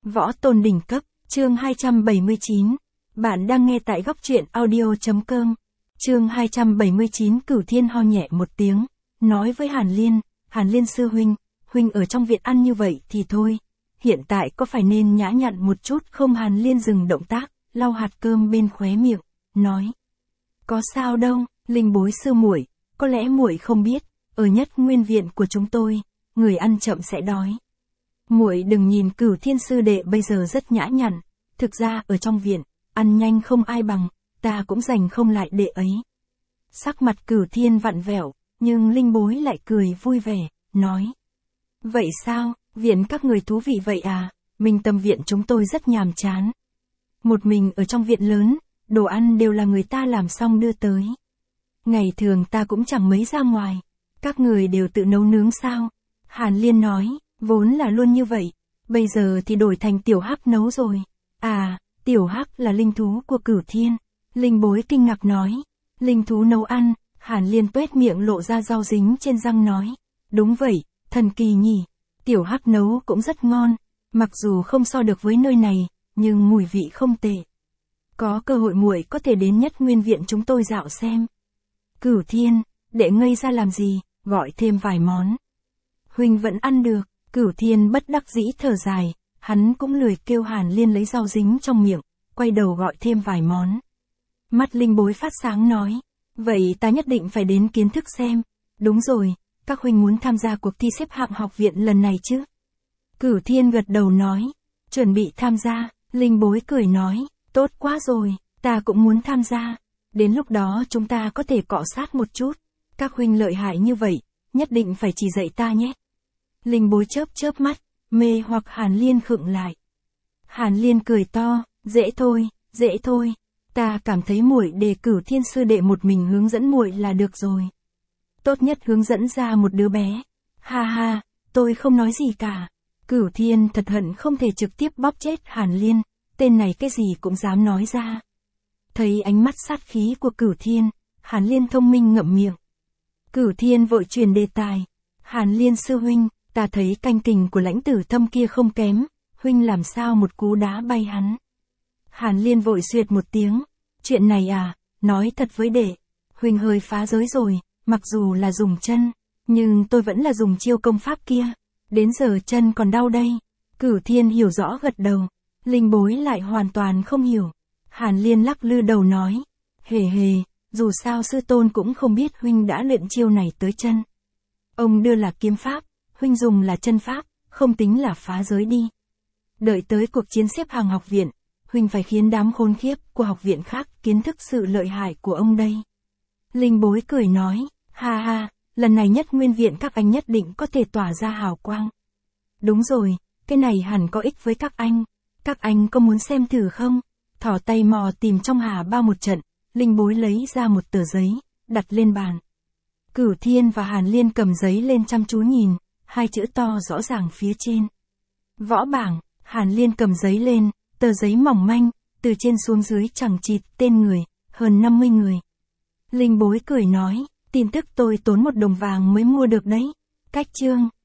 Võ tôn đỉnh cấp, chương 279. Bạn đang nghe tại góc truyện audio.com. Chương 279. Cửu Thiên ho nhẹ một tiếng, nói với Hàn Liên sư huynh ở trong viện ăn như vậy thì thôi. Hiện tại có phải nên nhã nhặn một chút không? Hàn Liên dừng động tác, lau hạt cơm bên khóe miệng, nói. Có sao đâu, Linh bối sư muội, có lẽ muội không biết, ở Nhất Nguyên viện của chúng tôi, người ăn chậm sẽ đói. Muội đừng nhìn Cửu Thiên sư đệ bây giờ rất nhã nhặn, thực ra ở trong viện, ăn nhanh không ai bằng, ta cũng giành không lại đệ ấy. Sắc mặt Cửu Thiên vặn vẹo, nhưng Linh bối lại cười vui vẻ, nói. Vậy sao, viện các người thú vị vậy à, Minh Tâm viện chúng tôi rất nhàm chán. Một mình ở trong viện lớn, đồ ăn đều là người ta làm xong đưa tới. Ngày thường ta cũng chẳng mấy ra ngoài, các người đều tự nấu nướng sao? Hàn Liên nói, vốn là luôn như vậy, bây giờ thì đổi thành Tiểu Hắc nấu rồi. À, Tiểu Hắc là linh thú của Cửu Thiên. Linh bối kinh ngạc nói, linh thú nấu ăn. Hàn Liên tuét miệng lộ ra rau dính trên răng nói, đúng vậy, thần kỳ nhỉ, Tiểu Hắc nấu cũng rất ngon, mặc dù không so được với nơi này, nhưng mùi vị không tệ. Có cơ hội muội có thể đến Nhất Nguyên viện chúng tôi dạo xem. Cửu Thiên, đệ ngây ra làm gì, gọi thêm vài món. Huynh vẫn ăn được. Cửu Thiên bất đắc dĩ thở dài, hắn cũng lười kêu Hàn Liên lấy rau dính trong miệng, quay đầu gọi thêm vài món. Mắt Linh bối phát sáng nói, vậy ta nhất định phải đến kiến thức xem. Đúng rồi, các huynh muốn tham gia cuộc thi xếp hạng học viện lần này chứ? Cửu Thiên gật đầu nói, chuẩn bị tham gia. Linh bối cười nói, tốt quá rồi, ta cũng muốn tham gia. Đến lúc đó chúng ta có thể cọ sát một chút. Các huynh lợi hại như vậy, nhất định phải chỉ dạy ta nhé. Linh bối chớp mắt, mê hoặc Hàn Liên khựng lại. Hàn Liên cười to, dễ thôi, ta cảm thấy muội để Cửu Thiên sư đệ một mình hướng dẫn muội là được rồi. Tốt nhất hướng dẫn ra một đứa bé. Ha ha, tôi không nói gì cả. Cửu Thiên thật hận không thể trực tiếp bóp chết Hàn Liên, tên này cái gì cũng dám nói ra. Thấy ánh mắt sát khí của Cửu Thiên, Hàn Liên thông minh ngậm miệng. Cửu Thiên vội truyền đề tài, Hàn Liên sư huynh, ta thấy canh kình của Lãnh Tử Thâm kia không kém, huynh làm sao một cú đá bay hắn. Hàn Liên vội xuyệt một tiếng, chuyện này à, nói thật với đệ, huynh hơi phá giới rồi, mặc dù là dùng chân, nhưng tôi vẫn là dùng chiêu công pháp kia, đến giờ chân còn đau đây. Cửu Thiên hiểu rõ gật đầu, Linh bối lại hoàn toàn không hiểu. Hàn Liên lắc lư đầu nói, hề, dù sao sư tôn cũng không biết huynh đã luyện chiêu này tới chân. Ông đưa là kiếm pháp, huynh dùng là chân pháp, không tính là phá giới đi. Đợi tới cuộc chiến xếp hàng học viện, huynh phải khiến đám khốn khiếp của học viện khác kiến thức sự lợi hại của ông đây. Linh bối cười nói, ha, lần này Nhất Nguyên viện các anh nhất định có thể tỏa ra hào quang. Đúng rồi, cái này hẳn có ích với các anh có muốn xem thử không? Thỏ tay mò tìm trong hà bao một trận, Linh bối lấy ra một tờ giấy, đặt lên bàn. Cửu Thiên và Hàn Liên cầm giấy lên chăm chú nhìn, hai chữ to rõ ràng phía trên. Võ bảng. Hàn Liên cầm giấy lên, tờ giấy mỏng manh, từ trên xuống dưới chẳng chịt tên người, hơn 50 người. Linh bối cười nói, tin tức tôi tốn 1 đồng vàng mới mua được đấy. Cách chương.